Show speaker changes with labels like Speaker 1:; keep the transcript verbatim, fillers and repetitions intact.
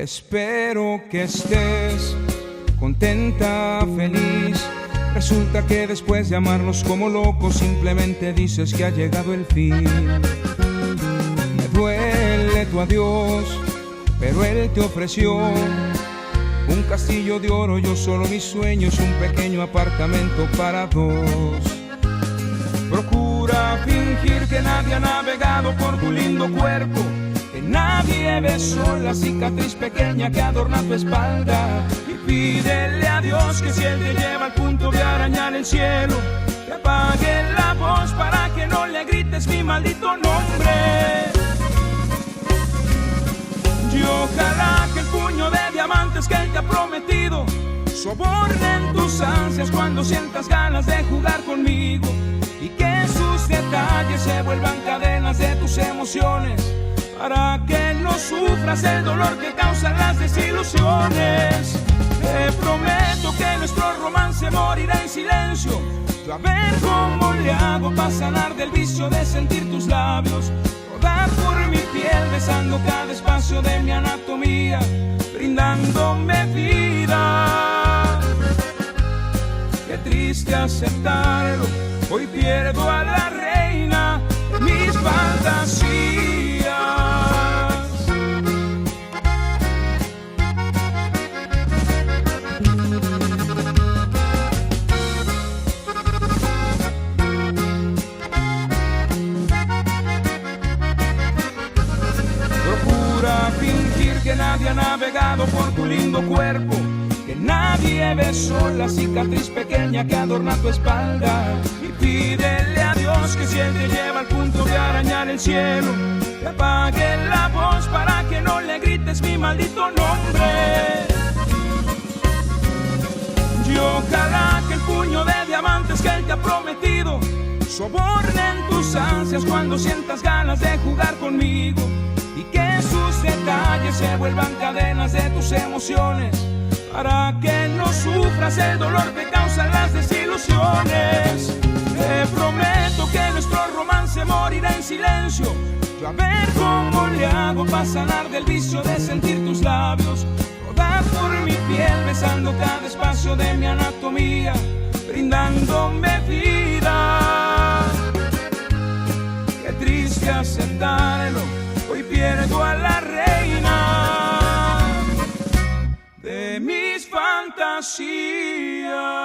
Speaker 1: Espero que estés contenta, feliz. Resulta que después de amarnos como locos simplemente dices que ha llegado el fin. Me duele tu adiós, pero él te ofreció un castillo de oro, yo solo mis sueños, un pequeño apartamento para dos. Procura fingir que nadie ha navegado por tu lindo cuerpo, que nadie besó la cicatriz pequeña que adorna tu espalda. Y pídele a Dios que si Él te lleva al punto de arañar el cielo, te apague la voz para que no le grites mi maldito nombre. Y ojalá que el puño de diamantes que Él te ha prometido sobornen tus ansias cuando sientas ganas de jugar conmigo, y que sus detalles se vuelvan cadenas de tus emociones, para que no sufras el dolor que causan las desilusiones. Te prometo que nuestro romance morirá en silencio. Yo a ver cómo le hago para sanar del vicio de sentir tus labios rodar por mi piel, besando cada espacio de mi anatomía, brindándome vida. Qué triste aceptarlo, hoy pierdo a la reina de mis fantasías. Procura fingir que nadie ha navegado por tu lindo cuerpo, que nadie besó la cicatriz pequeña que adorna tu espalda. Y pídele a Dios que si Él te lleva al punto de arañar el cielo, te apague la voz para que no le grites mi maldito nombre. Y ojalá que el puño de diamantes que Él te ha prometido sobornen tus ansias cuando sientas ganas de jugar conmigo, y que sus detalles se vuelvan cadenas de tus emociones, para que no sufras el dolor que causan las desilusiones. Te prometo que nuestro romance morirá en silencio. Yo a ver cómo le hago para sanar del vicio de sentir tus labios rodar por mi piel, besando cada espacio de mi anatomía, brindándome vida. Qué triste aceptarlo, hoy pierdo a la reina de mis fantasías.